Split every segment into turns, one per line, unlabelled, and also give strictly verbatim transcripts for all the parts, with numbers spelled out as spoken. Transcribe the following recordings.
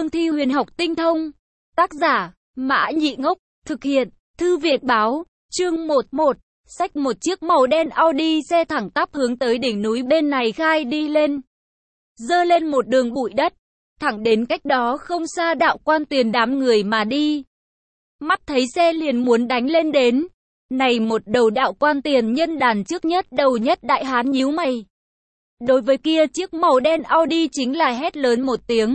cương thi huyền học tinh thông. Tác giả, Mã Nhị Ngốc, thực hiện, Thư Việt Báo, chương một một. Xách một chiếc màu đen Audi xe thẳng tắp hướng tới đỉnh núi bên này khai đi lên. Dơ lên một đường bụi đất, thẳng đến cách đó không xa Đạo Quan Tuyền đám người mà đi. Mắt thấy xe liền muốn đánh lên đến. Này một đầu Đạo Quan Tiền nhân đàn trước nhất đầu nhất đại hán nhíu mày. Đối với kia chiếc màu đen Audi chính là hét lớn một tiếng.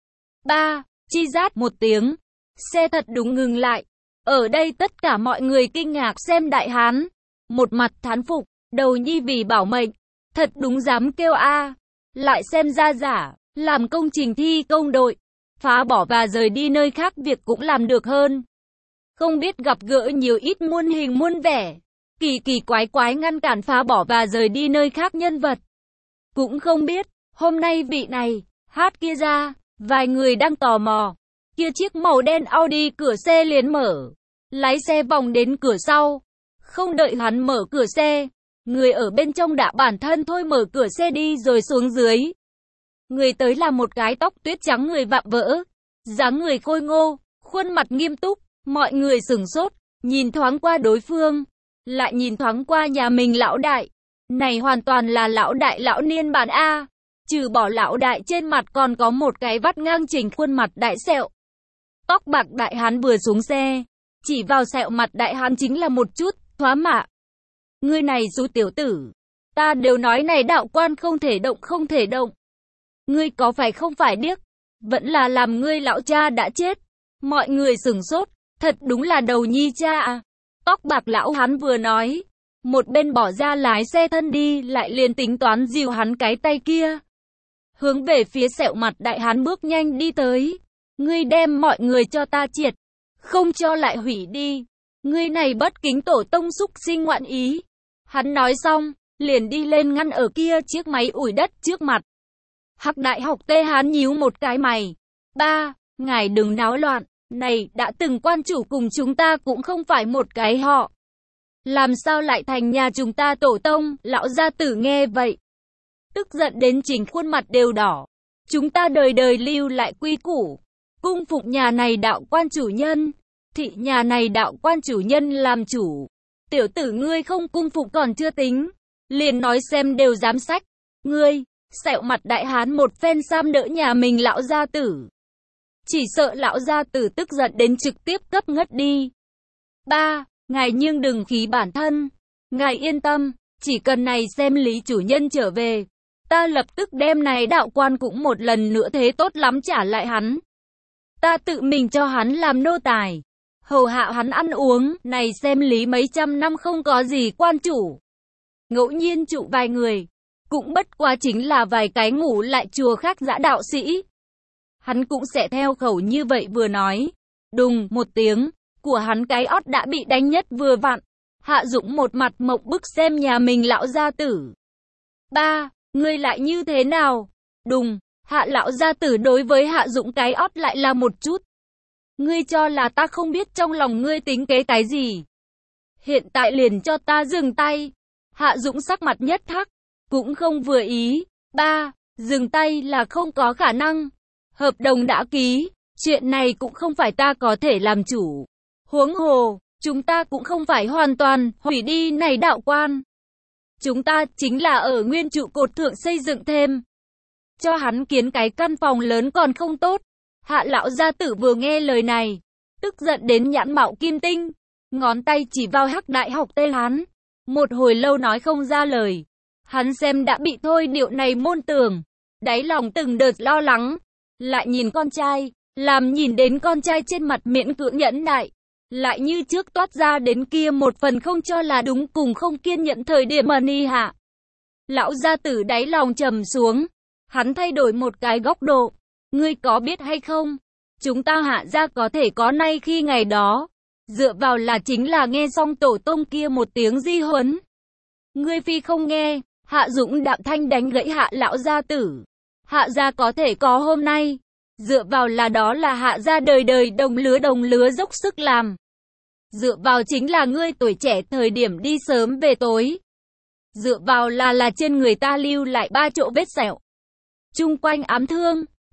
Ba, chi rát một tiếng. Xe thật đúng ngừng lại. Ở đây tất cả mọi người kinh ngạc xem đại hán. Một mặt thán phục, đầu nhi vì bảo mệnh. Thật đúng dám kêu a. Lại xem ra giả, làm công trình thi công đội. Phá bỏ và rời đi nơi khác việc cũng làm được hơn. Không biết gặp gỡ nhiều ít muôn hình muôn vẻ. Kỳ kỳ quái quái ngăn cản phá bỏ và rời đi nơi khác nhân vật. Cũng không biết, hôm nay vị này, hát kia ra, vài người đang tò mò. Kia chiếc màu đen Audi cửa xe liền mở. Lái xe vòng đến cửa sau. Không đợi hắn mở cửa xe. Người ở bên trong đã bản thân thôi mở cửa xe đi rồi xuống dưới. Người tới là một cái tóc tuyết trắng người vạm vỡ. Dáng người khôi ngô, khuôn mặt nghiêm túc. Mọi người sửng sốt, nhìn thoáng qua đối phương. Lại nhìn thoáng qua nhà mình lão đại. Này hoàn toàn là lão đại lão niên bản A. Trừ bỏ lão đại trên mặt còn có một cái vắt ngang chỉnh khuôn mặt đại sẹo. Tóc bạc đại hán vừa xuống xe. Chỉ vào sẹo mặt đại hán chính là một chút, thoá mạ. Ngươi này du tiểu tử. Ta đều nói này Đạo Quan không thể động không thể động. Ngươi có phải không phải điếc? Vẫn là làm ngươi lão cha đã chết. Mọi người sửng sốt. Thật đúng là đầu nhi cha à. Tóc bạc lão hắn vừa nói. Một bên bỏ ra lái xe thân đi lại liền tính toán dìu hắn cái tay kia. Hướng về phía sẹo mặt đại hán bước nhanh đi tới. Ngươi đem mọi người cho ta triệt. Không cho lại hủy đi. Ngươi này bất kính tổ tông xúc sinh ngoạn ý. Hắn nói xong, liền đi lên ngăn ở kia chiếc máy ủi đất trước mặt. Hắc đại học tê hán nhíu một cái mày. Ba, ngài đừng náo loạn. Này, đã từng quan chủ cùng chúng ta cũng không phải một cái họ. Làm sao lại thành nhà chúng ta tổ tông, lão gia tử nghe vậy. Tức giận đến chỉnh khuôn mặt đều đỏ. Chúng ta đời đời lưu lại quy củ. Cung phụng nhà này Đạo Quan chủ nhân. Thị nhà này Đạo Quan chủ nhân làm chủ. Tiểu tử ngươi không cung phụng còn chưa tính. Liền nói xem đều dám sách. Ngươi, sẹo mặt đại hán một phen sam đỡ nhà mình lão gia tử. Chỉ sợ lão gia tử tức giận đến trực tiếp cấp ngất đi. Ba, ngài nhưng đừng khí bản thân. Ngài yên tâm, chỉ cần này xem lý chủ nhân trở về. Ta lập tức đem này Đạo Quan cũng một lần nữa thế tốt lắm trả lại hắn. Ta tự mình cho hắn làm nô tài. Hầu hạ hắn ăn uống, này xem lý mấy trăm năm không có gì quan chủ. Ngẫu nhiên trụ vài người. Cũng bất quá chính là vài cái ngủ lại chùa khác dã đạo sĩ. Hắn cũng sẽ theo khẩu như vậy vừa nói. Đùng một tiếng, của hắn cái ót đã bị đánh nhất vừa vặn. Hạ Dũng một mặt mộng bức xem nhà mình lão gia tử. Ba, ngươi lại như thế nào? Đùng, Hạ lão gia tử đối với Hạ Dũng cái ót lại là một chút. Ngươi cho là ta không biết trong lòng ngươi tính kế cái gì? Hiện tại liền cho ta dừng tay. Hạ Dũng sắc mặt nhất thắc, cũng không vừa ý. Ba, dừng tay là không có khả năng. Hợp đồng đã ký, chuyện này cũng không phải ta có thể làm chủ. Huống hồ, chúng ta cũng không phải hoàn toàn hủy đi này Đạo Quan. Chúng ta chính là ở nguyên trụ cột thượng xây dựng thêm. Cho hắn kiến cái căn phòng lớn còn không tốt. Hạ lão gia tử vừa nghe lời này, tức giận đến nhãn mạo kim tinh, ngón tay chỉ vào Hắc đại học tê hắn. Một hồi lâu nói không ra lời. Hắn xem đã bị thôi điệu này môn tường, đáy lòng từng đợt lo lắng. Lại nhìn con trai, làm nhìn đến con trai trên mặt miễn cưỡng nhẫn nại. Lại như trước toát ra đến kia một phần không cho là đúng cùng không kiên nhẫn thời điểm mà ni hạ. Lão gia tử đáy lòng trầm xuống. Hắn thay đổi một cái góc độ. Ngươi có biết hay không? Chúng ta Hạ gia có thể có nay khi ngày đó. Dựa vào là chính là nghe xong tổ tông kia một tiếng di huấn. Ngươi phi không nghe. Hạ Dũng đạm thanh đánh gãy Hạ lão gia tử. Hạ gia có thể có hôm nay. Dựa vào là đó là Hạ gia đời đời đồng lứa đồng lứa dốc sức làm. Dựa vào chính là ngươi tuổi trẻ thời điểm đi sớm về tối. Dựa vào là là trên người ta lưu lại ba chỗ vết sẹo. Chung quanh ám thương.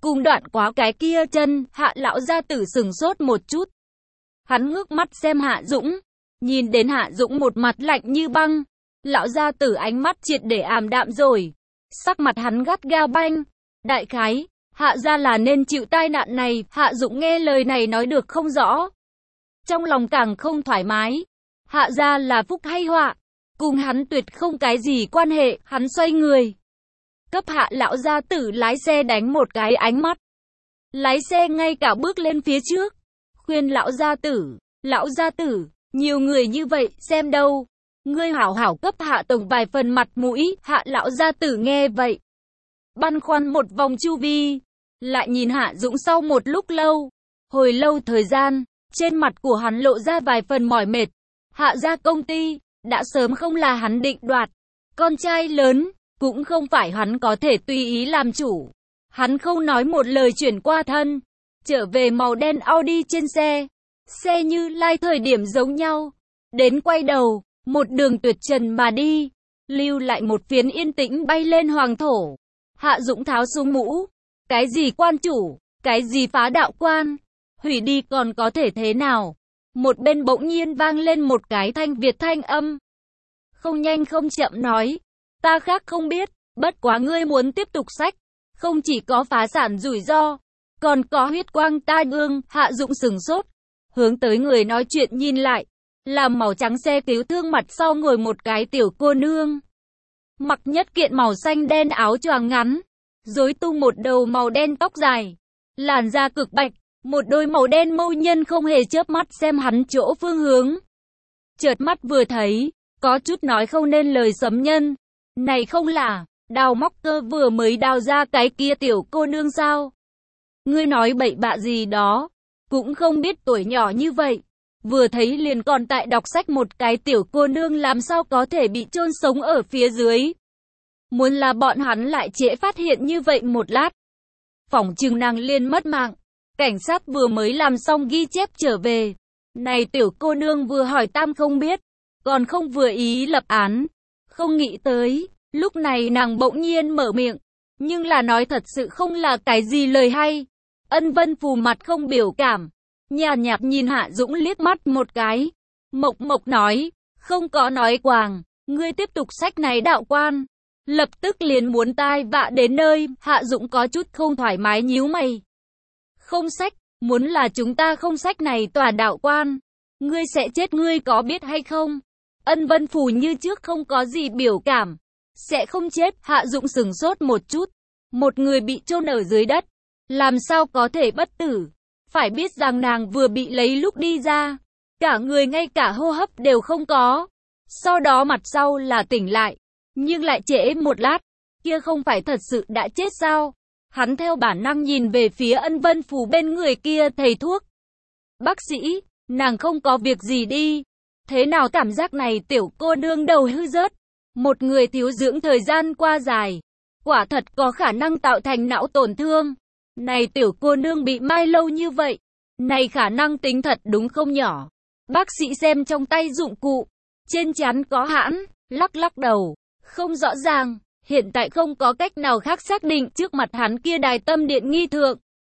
cùng đoạn quá cái kia chân. Hạ lão gia tử sừng sốt một chút. Hắn ngước mắt xem Hạ Dũng, nhìn đến Hạ Dũng một mặt lạnh như băng. Lão gia tử ánh mắt triệt để ảm đạm rồi, sắc mặt hắn gắt gao banh. Đại khái, Hạ gia là nên chịu tai nạn này. Hạ Dũng nghe lời này nói được không rõ, trong lòng càng không thoải mái. Hạ gia là phúc hay họa, cùng hắn tuyệt không cái gì quan hệ. Hắn xoay người, cấp Hạ lão gia tử lái xe đánh một cái ánh mắt. Lái xe ngay cả bước lên phía trước, khuyên lão gia tử, lão gia tử, nhiều người như vậy, xem đâu. Ngươi hảo hảo cấp Hạ tổng vài phần mặt mũi. Hạ lão gia tử nghe vậy, băn khoăn một vòng chu vi, lại nhìn Hạ Dũng sau một lúc lâu. Hồi lâu thời gian, trên mặt của hắn lộ ra vài phần mỏi mệt. Hạ gia công ty, đã sớm không là hắn định đoạt. Con trai lớn, cũng không phải hắn có thể tùy ý làm chủ. Hắn không nói một lời chuyển qua thân, trở về màu đen Audi trên xe. Xe như lai thời điểm giống nhau, đến quay đầu, một đường tuyệt trần mà đi, lưu lại một phiến yên tĩnh bay lên hoàng thổ. Hạ Dũng tháo xuống mũ, cái gì quan chủ, cái gì phá đạo quan, hủy đi còn có thể thế nào. Một bên bỗng nhiên vang lên một cái thanh Việt thanh âm, không nhanh không chậm nói, ta khác không biết, bất quá ngươi muốn tiếp tục xách, không chỉ có phá sản rủi ro, còn có huyết quang tai ương. Hạ Dũng sừng sốt, hướng tới người nói chuyện nhìn lại, là màu trắng xe cứu thương, mặt sau ngồi một cái tiểu cô nương, mặc nhất kiện màu xanh đen áo choàng ngắn, rối tung một đầu màu đen tóc dài, làn da cực bạch, một đôi màu đen mâu nhân không hề chớp mắt xem hắn chỗ phương hướng. Chợt mắt vừa thấy, có chút nói không nên lời sấm nhân, này không là đào móc cơ vừa mới đào ra cái kia tiểu cô nương sao? Ngươi nói bậy bạ gì đó, cũng không biết tuổi nhỏ như vậy, vừa thấy liền còn tại đọc sách một cái tiểu cô nương làm sao có thể bị chôn sống ở phía dưới. Muốn là bọn hắn lại trễ phát hiện như vậy một lát, phỏng chừng nàng liền mất mạng. Cảnh sát vừa mới làm xong ghi chép trở về, này tiểu cô nương vừa hỏi tam không biết, còn không vừa ý lập án. Không nghĩ tới, lúc này nàng bỗng nhiên mở miệng, nhưng là nói thật sự không là cái gì lời hay. Ân Vân Phù mặt không biểu cảm, nhàn nhạt nhìn Hạ Dũng liếc mắt một cái, mộc mộc nói, không có nói quàng, ngươi tiếp tục sách này đạo quan, lập tức liền muốn tai vạ đến nơi. Hạ Dũng có chút không thoải mái nhíu mày, không sách, muốn là chúng ta không sách này tòa đạo quan, ngươi sẽ chết, ngươi có biết hay không? Ân Vân Phù như trước không có gì biểu cảm, sẽ không chết. Hạ Dũng sừng sốt một chút, một người bị chôn ở dưới đất, làm sao có thể bất tử? Phải biết rằng nàng vừa bị lấy lúc đi ra, cả người ngay cả hô hấp đều không có, sau đó mặt sau là tỉnh lại, nhưng lại trễ một lát, kia không phải thật sự đã chết sao? Hắn theo bản năng nhìn về phía Ân Vân Phù bên người kia thầy thuốc. Bác sĩ, nàng không có việc gì đi. Thế nào cảm giác này tiểu cô nương đầu hư rớt. Một người thiếu dưỡng thời gian qua dài, quả thật có khả năng tạo thành não tổn thương. Này tiểu cô nương bị mai lâu như vậy, này khả năng tính thật đúng không nhỏ. Bác sĩ xem trong tay dụng cụ, trên trán có hãn, lắc lắc đầu, không rõ ràng. Hiện tại không có cách nào khác xác định. Trước mặt hắn kia đài tâm điện nghi thượng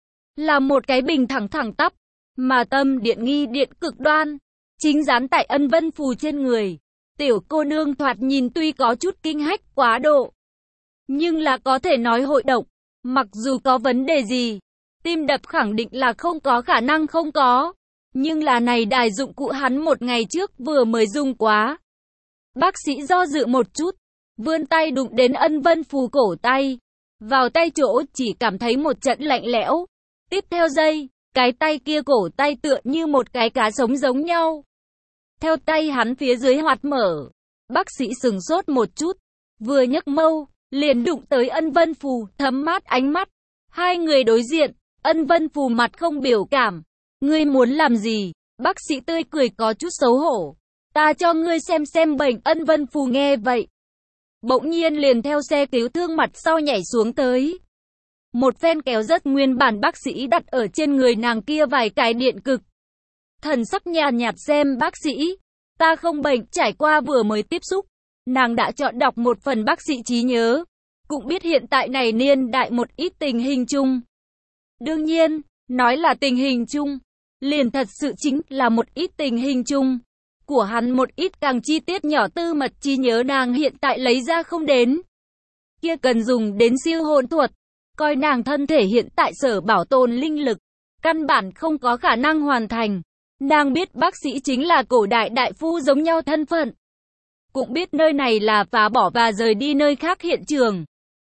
là một cái bình thẳng thẳng tắp, mà tâm điện nghi điện cực đoan chính dán tại Ân Vân Phù trên người. Tiểu cô nương thoạt nhìn tuy có chút kinh hách quá độ, nhưng là có thể nói hội động. Mặc dù có vấn đề gì, tim đập khẳng định là không có khả năng không có, nhưng là này đài dụng cụ hắn một ngày trước vừa mới dùng quá. Bác sĩ do dự một chút, vươn tay đụng đến Ân Vân Phù cổ tay, vào tay chỗ chỉ cảm thấy một trận lạnh lẽo. Tiếp theo giây, cái tay kia cổ tay tựa như một cái cá sống giống nhau. Theo tay hắn phía dưới hoạt mở, bác sĩ sừng sốt một chút, vừa nhấc mâu, liền đụng tới Ân Vân Phù, thấm mát ánh mắt. Hai người đối diện, Ân Vân Phù mặt không biểu cảm. Ngươi muốn làm gì? Bác sĩ tươi cười có chút xấu hổ. Ta cho ngươi xem xem bệnh. Ân Vân Phù nghe vậy, bỗng nhiên liền theo xe cứu thương mặt sau nhảy xuống tới. Một phen kéo rất nguyên bản bác sĩ đặt ở trên người nàng kia vài cái điện cực. Thần sắc nhàn nhạt xem bác sĩ. Ta không bệnh, trải qua vừa mới tiếp xúc, nàng đã chọn đọc một phần bác sĩ trí nhớ. Cũng biết hiện tại này niên đại một ít tình hình chung, Đương nhiên, nói là tình hình chung, liền thật sự chính là một ít tình hình chung của hắn, một ít càng chi tiết nhỏ tư mật trí nhớ nàng hiện tại lấy ra không đến. Kia cần dùng đến siêu hồn thuật, coi nàng thân thể hiện tại sở bảo tồn linh lực, căn bản không có khả năng hoàn thành. Nàng biết bác sĩ chính là cổ đại đại phu giống nhau thân phận, cũng biết nơi này là phá bỏ và rời đi nơi khác hiện trường.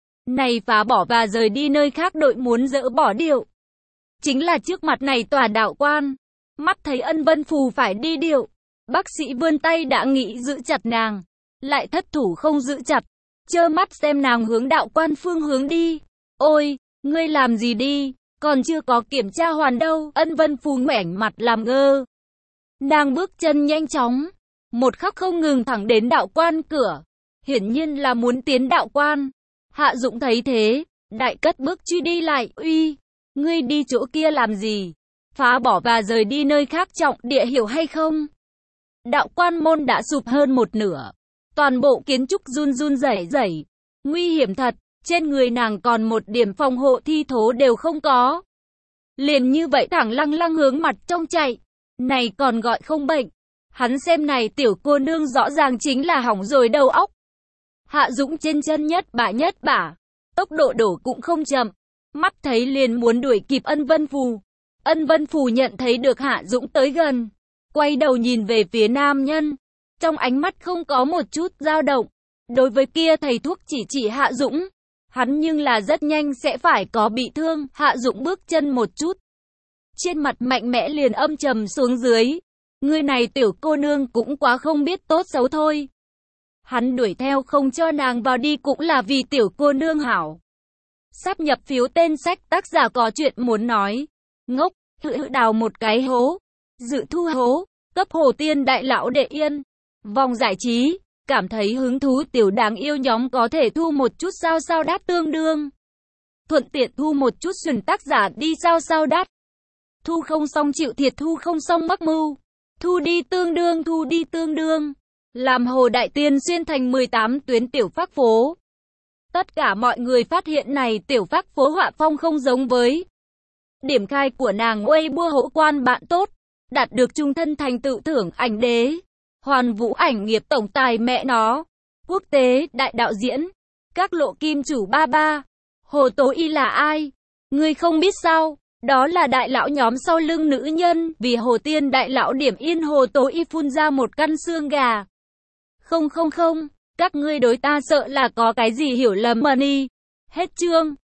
Này phá bỏ và rời đi nơi khác đội muốn dỡ bỏ điệu, chính là trước mặt này tòa đạo quan. Mắt thấy Ân Vân Phù phải đi điệu, bác sĩ vươn tay đã nghĩ giữ chặt nàng, lại thất thủ không giữ chặt, trơ mắt xem nàng hướng đạo quan phương hướng đi. Ôi, ngươi làm gì đi, còn chưa có kiểm tra hoàn đâu. Ân Vân Phù ngoảnh mặt làm ngơ. Nàng bước chân nhanh chóng, một khắc không ngừng thẳng đến đạo quan cửa, hiển nhiên là muốn tiến đạo quan. Hạ Dũng thấy thế, đại cất bước truy đi lại. Uy, ngươi đi chỗ kia làm gì? Phá bỏ và rời đi nơi khác trọng địa hiểu hay không? Đạo quan môn đã sụp hơn một nửa, toàn bộ kiến trúc run run rẩy rẩy, nguy hiểm thật. Trên người nàng còn một điểm phòng hộ thi thố đều không có, liền như vậy thẳng lăng lăng hướng mặt trong chạy, này còn gọi không bệnh? Hắn xem này tiểu cô nương rõ ràng chính là hỏng rồi đầu óc. Hạ Dũng trên chân nhất bả nhất bả, tốc độ đổ cũng không chậm, mắt thấy liền muốn đuổi kịp Ân Vân Phù. Ân Vân Phù nhận thấy được Hạ Dũng tới gần, quay đầu nhìn về phía nam nhân, trong ánh mắt không có một chút dao động. Đối với kia thầy thuốc chỉ chỉ Hạ Dũng, hắn nhưng là rất nhanh sẽ phải có bị thương. Hạ Dũng bước chân một chút, trên mặt mạnh mẽ liền âm trầm xuống dưới. Người này tiểu cô nương cũng quá không biết tốt xấu thôi. Hắn đuổi theo không cho nàng vào đi cũng là vì tiểu cô nương hảo. Sắp nhập phiếu tên sách tác giả có chuyện muốn nói. Ngốc, hự hự đào một cái hố, dự thu hố, cấp Hồ Tiên đại lão đệ yên. Vòng giải trí, cảm thấy hứng thú tiểu đáng yêu nhóm có thể thu một chút sao sao đát tương đương. Thuận tiện thu một chút xuẩn tác giả đi sao sao đát. Thu không xong chịu thiệt, thu không xong mắc mưu. Thu đi tương đương, thu đi tương đương. Làm Hồ Đại Tiên xuyên thành mười tám tuyến tiểu phác phố. Tất cả mọi người phát hiện này tiểu phác phố họa phong không giống với điểm khai của nàng Weibo hỗ quan bạn tốt, đạt được trung thân thành tựu thưởng ảnh đế. Hoàn Vũ ảnh nghiệp tổng tài mẹ nó. Quốc tế đại đạo diễn. Các lộ kim chủ ba ba. Hồ Tố Y là ai? Ngươi không biết sao? Đó là đại lão nhóm sau lưng nữ nhân. Vì Hồ Tiên đại lão điểm yên Hồ Tố Y phun ra một căn xương gà. Không không không. Các ngươi đối ta sợ là có cái gì hiểu lầm mà đi. Hết chương.